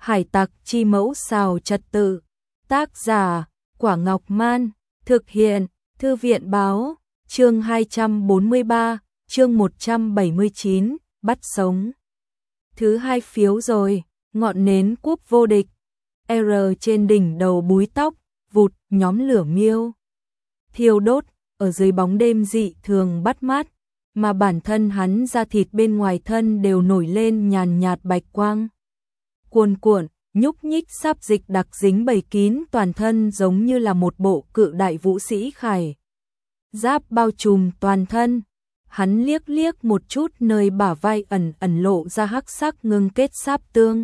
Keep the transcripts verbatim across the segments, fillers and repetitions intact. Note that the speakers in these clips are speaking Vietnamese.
Hải tặc chi mẫu xào trật tự. Tác giả, Quả Ngọc Man. Thực hiện, Thư viện báo. Chương hai trăm bốn mươi ba, chương một trăm bảy mươi chín, bắt sống. Thứ hai phiếu rồi, ngọn nến cúp vô địch. R trên đỉnh đầu búi tóc, vụt, nhóm lửa miêu. Thiêu đốt, ở dưới bóng đêm dị thường bắt mắt, mà bản thân hắn da thịt bên ngoài thân đều nổi lên nhàn nhạt bạch quang. Cuồn cuộn, nhúc nhích sáp dịch đặc dính bầy kín toàn thân giống như là một bộ cự đại vũ sĩ khải. Giáp bao trùm toàn thân, hắn liếc liếc một chút nơi bả vai ẩn ẩn lộ ra hắc sắc ngưng kết sáp tương.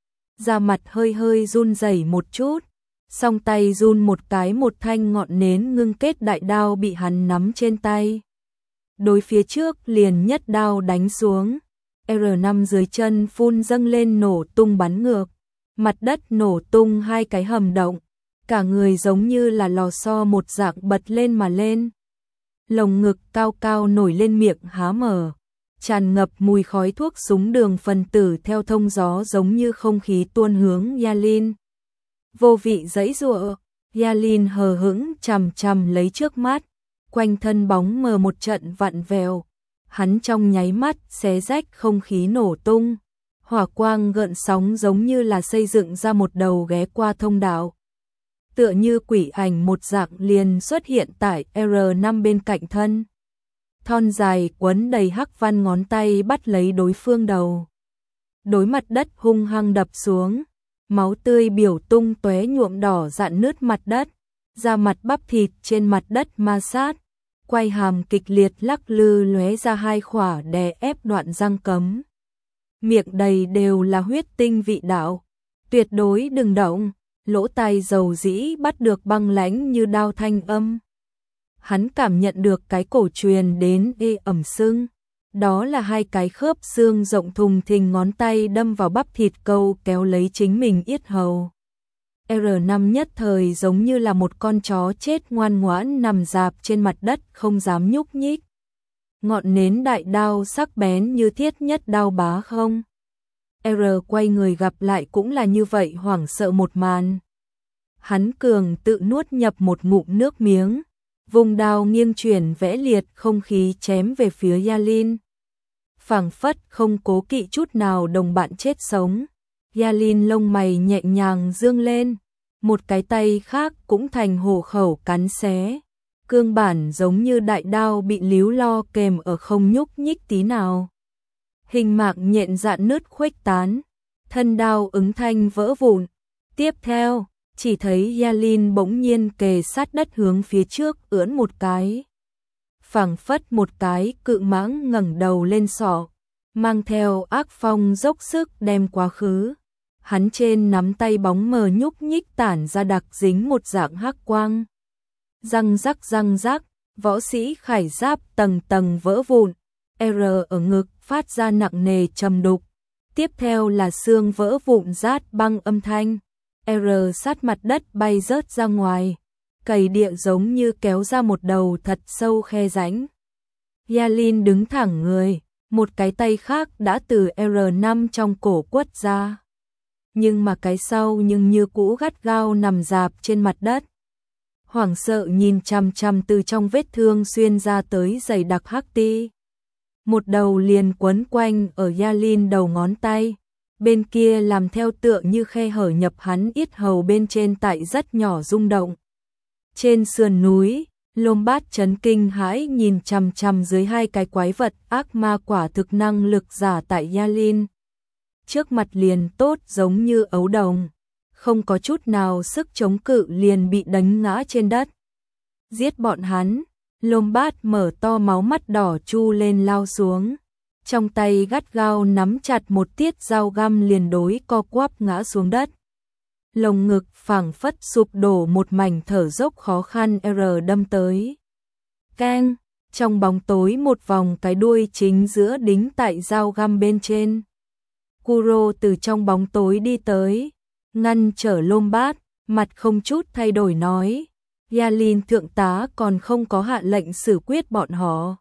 Da mặt hơi hơi run rẩy một chút, song tay run một cái, một thanh ngọn nến ngưng kết đại đao bị hắn nắm trên tay. Đối phía trước liền nhất đao đánh xuống, R năm dưới chân phun dâng lên nổ tung bắn ngược, mặt đất nổ tung hai cái hầm động, cả người giống như là lò xo một dạng bật lên mà lên. Lồng ngực cao cao nổi lên, miệng há mở, tràn ngập mùi khói thuốc súng đường phần tử theo thông gió giống như không khí tuôn hướng Yalin. Vô vị giãy giụa, Yalin hờ hững chằm chằm lấy trước mắt, quanh thân bóng mờ một trận vặn vẹo, hắn trong nháy mắt xé rách không khí nổ tung, hỏa quang gợn sóng giống như là xây dựng ra một đầu ghé qua thông đạo. Tựa như quỷ ảnh một dạng liền xuất hiện tại R năm bên cạnh thân. Thon dài quấn đầy hắc văn ngón tay bắt lấy đối phương đầu. Đối mặt đất hung hăng đập xuống, máu tươi biểu tung tóe nhuộm đỏ rạn nứt mặt đất, da mặt bắp thịt trên mặt đất ma sát, quay hàm kịch liệt lắc lư lóe ra hai khỏa đè ép đoạn răng cấm. Miệng đầy đều là huyết tinh vị đạo, tuyệt đối đừng động. Lỗ tai dầu dĩ bắt được băng lãnh như đao thanh âm. Hắn cảm nhận được cái cổ truyền đến ê ẩm sưng. Đó là hai cái khớp xương rộng thùng thình ngón tay đâm vào bắp thịt câu kéo lấy chính mình yết hầu. R năm nhất thời giống như là một con chó chết ngoan ngoãn nằm rạp trên mặt đất không dám nhúc nhích. Ngọn nến đại đao sắc bén như thiết nhất đao bá không. R quay người gặp lại cũng là như vậy, hoảng sợ một màn. Hắn cường tự nuốt nhập một ngụm nước miếng, vùng đao nghiêng chuyển vẽ liệt không khí chém về phía Yalin. Phảng phất không cố kỵ chút nào đồng bạn chết sống. Yalin lông mày nhẹ nhàng dương lên, một cái tay khác cũng thành hổ khẩu cắn xé. Cương bản giống như đại đao bị líu lo kềm ở không nhúc nhích tí nào. Hình mạc nhện dạn nứt khuếch tán, thân đao ứng thanh vỡ vụn. Tiếp theo, chỉ thấy Yalin bỗng nhiên kề sát đất hướng phía trước ưỡn một cái. Phảng phất một cái cự mãng ngẩng đầu lên sọ, mang theo ác phong dốc sức đem quá khứ. Hắn trên nắm tay bóng mờ nhúc nhích tản ra đặc dính một dạng hắc quang. Răng rắc răng rắc, võ sĩ khải giáp tầng tầng vỡ vụn. R ở ngực phát ra nặng nề trầm đục. Tiếp theo là xương vỡ vụn rát băng âm thanh. R sát mặt đất bay rớt ra ngoài, cày địa giống như kéo ra một đầu thật sâu khe rãnh. Yalin đứng thẳng người, một cái tay khác đã từ R năm trong cổ quất ra. Nhưng mà cái sau nhưng như cũ gắt gao nằm rạp trên mặt đất. Hoảng sợ nhìn chằm chằm từ trong vết thương xuyên ra tới dày đặc hắc ti. Một đầu liền quấn quanh ở Yalin đầu ngón tay, bên kia làm theo tựa như khe hở nhập hắn yết hầu bên trên tại rất nhỏ rung động. Trên sườn núi, Lombat chấn kinh hãi nhìn chằm chằm dưới hai cái quái vật ác ma quả thực năng lực giả tại Yalin. Trước mặt liền tốt giống như ấu đồng, không có chút nào sức chống cự liền bị đánh ngã trên đất. Giết bọn hắn. Lombat mở to máu mắt đỏ chu lên lao xuống, trong tay gắt gao nắm chặt một tiết dao găm liền đối co quắp ngã xuống đất. Lồng ngực phảng phất sụp đổ, một mảnh thở dốc khó khăn R đâm tới. Keng, trong bóng tối một vòng cái đuôi chính giữa đính tại dao găm bên trên. Kuro từ trong bóng tối đi tới, ngăn trở Lombat, mặt không chút thay đổi nói. Yalin thượng tá còn không có hạ lệnh xử quyết bọn họ.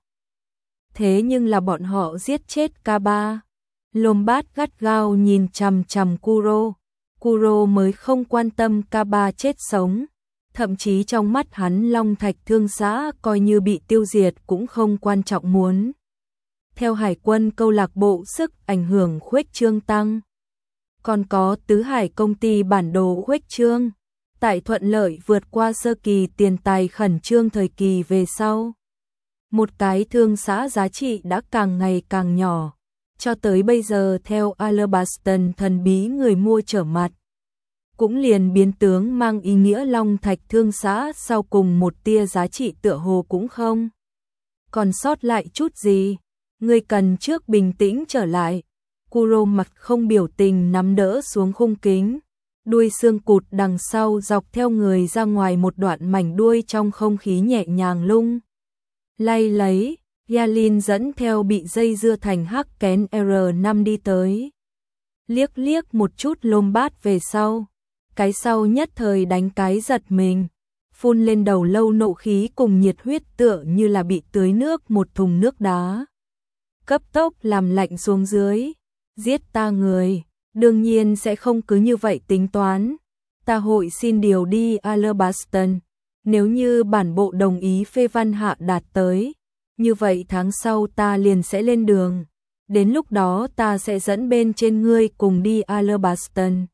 Thế nhưng là bọn họ giết chết K ba. Lombat gắt gao nhìn chằm chằm Kuro. Kuro mới không quan tâm ca ba chết sống. Thậm chí trong mắt hắn Long Thạch Thương Xã coi như bị tiêu diệt cũng không quan trọng muốn. Theo hải quân câu lạc bộ sức ảnh hưởng khuếch trương tăng. Còn có tứ hải công ty bản đồ khuếch trương. Tại thuận lợi vượt qua sơ kỳ tiền tài khẩn trương thời kỳ về sau. Một cái thương xã giá trị đã càng ngày càng nhỏ. Cho tới bây giờ theo Alabaston thần bí người mua trở mặt. Cũng liền biến tướng mang ý nghĩa Long Thạch Thương Xã sau cùng một tia giá trị tựa hồ cũng không. Còn sót lại chút gì? Ngươi cần trước bình tĩnh trở lại. Kuro mặt không biểu tình nắm đỡ xuống khung kính. Đuôi xương cụt đằng sau dọc theo người ra ngoài một đoạn mảnh đuôi trong không khí nhẹ nhàng lung. Lay lấy, Yalin dẫn theo bị dây dưa thành hắc kén R năm đi tới. Liếc liếc một chút lôm bát về sau. Cái sau nhất thời đánh cái giật mình. Phun lên đầu lâu nộ khí cùng nhiệt huyết tựa như là bị tưới nước một thùng nước đá. Cấp tốc làm lạnh xuống dưới. Giết ta người. Đương nhiên sẽ không cứ như vậy tính toán. Ta hội xin điều đi Alabaston. Nếu như bản bộ đồng ý phê văn hạ đạt tới. Như vậy tháng sau ta liền sẽ lên đường. Đến lúc đó ta sẽ dẫn bên trên ngươi cùng đi Alabaston.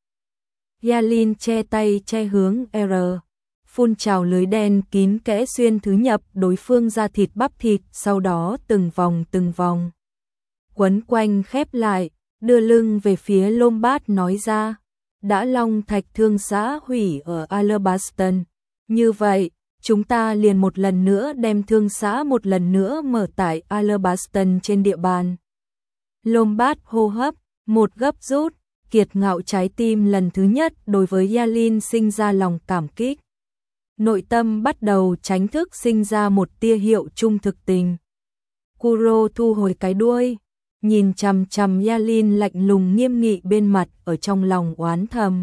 Yalin che tay che hướng R. Phun trào lưới đen kín kẽ xuyên thứ nhập đối phương ra thịt bắp thịt. Sau đó từng vòng từng vòng. Quấn quanh khép lại. Đưa lưng về phía Lombard nói ra. Đã Long Thạch Thương Xã hủy ở Alabaston. Như vậy, chúng ta liền một lần nữa đem thương xã một lần nữa mở tại Alabaston trên địa bàn. Lombard hô hấp, một gấp rút, kiệt ngạo trái tim lần thứ nhất đối với Yalin sinh ra lòng cảm kích. Nội tâm bắt đầu tránh thức sinh ra một tia hiệu trung thực tình. Kuro thu hồi cái đuôi, nhìn chằm chằm Yalin lạnh lùng nghiêm nghị bên mặt ở trong lòng oán thầm.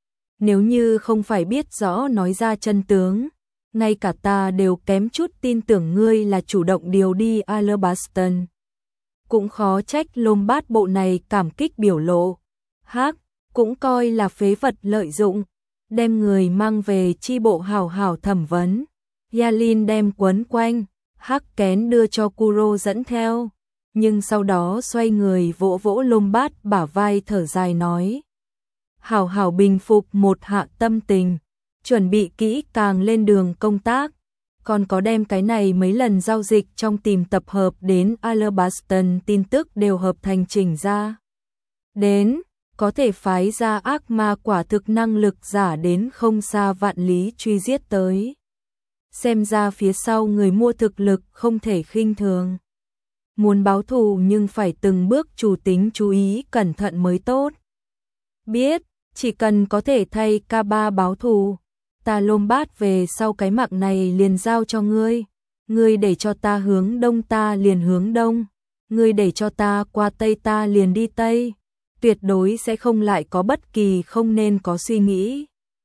Nếu như không phải biết rõ nói ra chân tướng, ngay cả ta đều kém chút tin tưởng ngươi là chủ động điều đi Alabaston. Cũng khó trách Lombard bộ này cảm kích biểu lộ. Hắc, cũng coi là phế vật lợi dụng, đem người mang về chi bộ hảo hảo thẩm vấn. Yalin đem quấn quanh, hắc kén đưa cho Kuro dẫn theo, nhưng sau đó xoay người vỗ vỗ Lombard bả vai thở dài nói. Hảo hảo bình phục một hạ tâm tình, chuẩn bị kỹ càng lên đường công tác, còn có đem cái này mấy lần giao dịch trong tìm tập hợp đến Alabaston tin tức đều hợp thành chỉnh ra. Đến, có thể phái ra ác ma quả thực năng lực giả đến không xa vạn lý truy giết tới. Xem ra phía sau người mua thực lực không thể khinh thường. Muốn báo thù nhưng phải từng bước chủ tính chú ý cẩn thận mới tốt. Biết, chỉ cần có thể thay ca ba báo thù, ta Lombard về sau cái mạng này liền giao cho ngươi. Ngươi để cho ta hướng đông ta liền hướng đông. Ngươi để cho ta qua tây ta liền đi tây. Tuyệt đối sẽ không lại có bất kỳ không nên có suy nghĩ.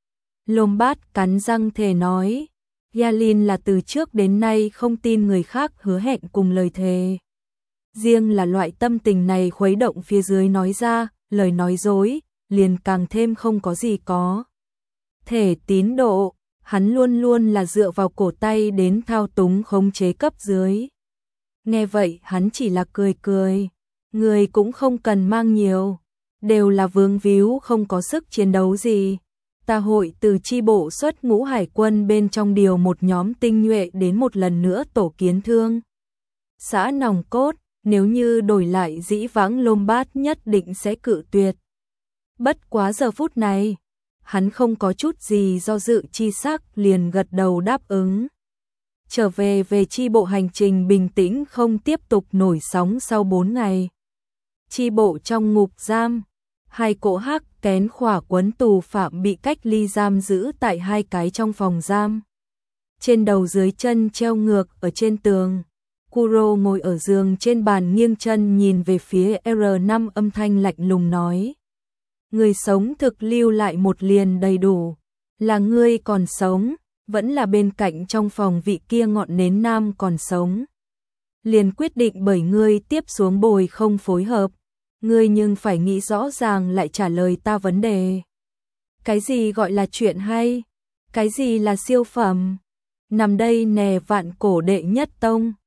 Lombard cắn răng thề nói. Yalin là từ trước đến nay không tin người khác hứa hẹn cùng lời thề. Riêng là loại tâm tình này khuấy động phía dưới nói ra, lời nói dối, liền càng thêm không có gì có. Thể tín độ, hắn luôn luôn là dựa vào cổ tay đến thao túng khống chế cấp dưới. Nghe vậy hắn chỉ là cười cười, người cũng không cần mang nhiều, đều là vướng víu không có sức chiến đấu gì. Ta hội từ chi bộ xuất ngũ hải quân bên trong điều một nhóm tinh nhuệ đến một lần nữa tổ kiến thương. Xã nòng cốt, nếu như đổi lại dĩ vãng Lombard nhất định sẽ cự tuyệt. Bất quá giờ phút này, hắn không có chút gì do dự chi sắc liền gật đầu đáp ứng. Trở về về chi bộ hành trình bình tĩnh không tiếp tục nổi sóng sau bốn ngày. Chi bộ trong ngục giam, hai cỗ hắc kén khỏa quấn tù phạm bị cách ly giam giữ tại hai cái trong phòng giam. Trên đầu dưới chân treo ngược ở trên tường. Kuro ngồi ở giường trên bàn nghiêng chân nhìn về phía R năm âm thanh lạnh lùng nói. Người sống thực lưu lại một liền đầy đủ. Là ngươi còn sống, vẫn là bên cạnh trong phòng vị kia ngọn nến nam còn sống. Liền quyết định bởi ngươi tiếp xuống bồi không phối hợp. Ngươi nhưng phải nghĩ rõ ràng lại trả lời ta vấn đề. Cái gì gọi là chuyện hay? Cái gì là siêu phẩm? Nằm đây nè vạn cổ đệ nhất tông.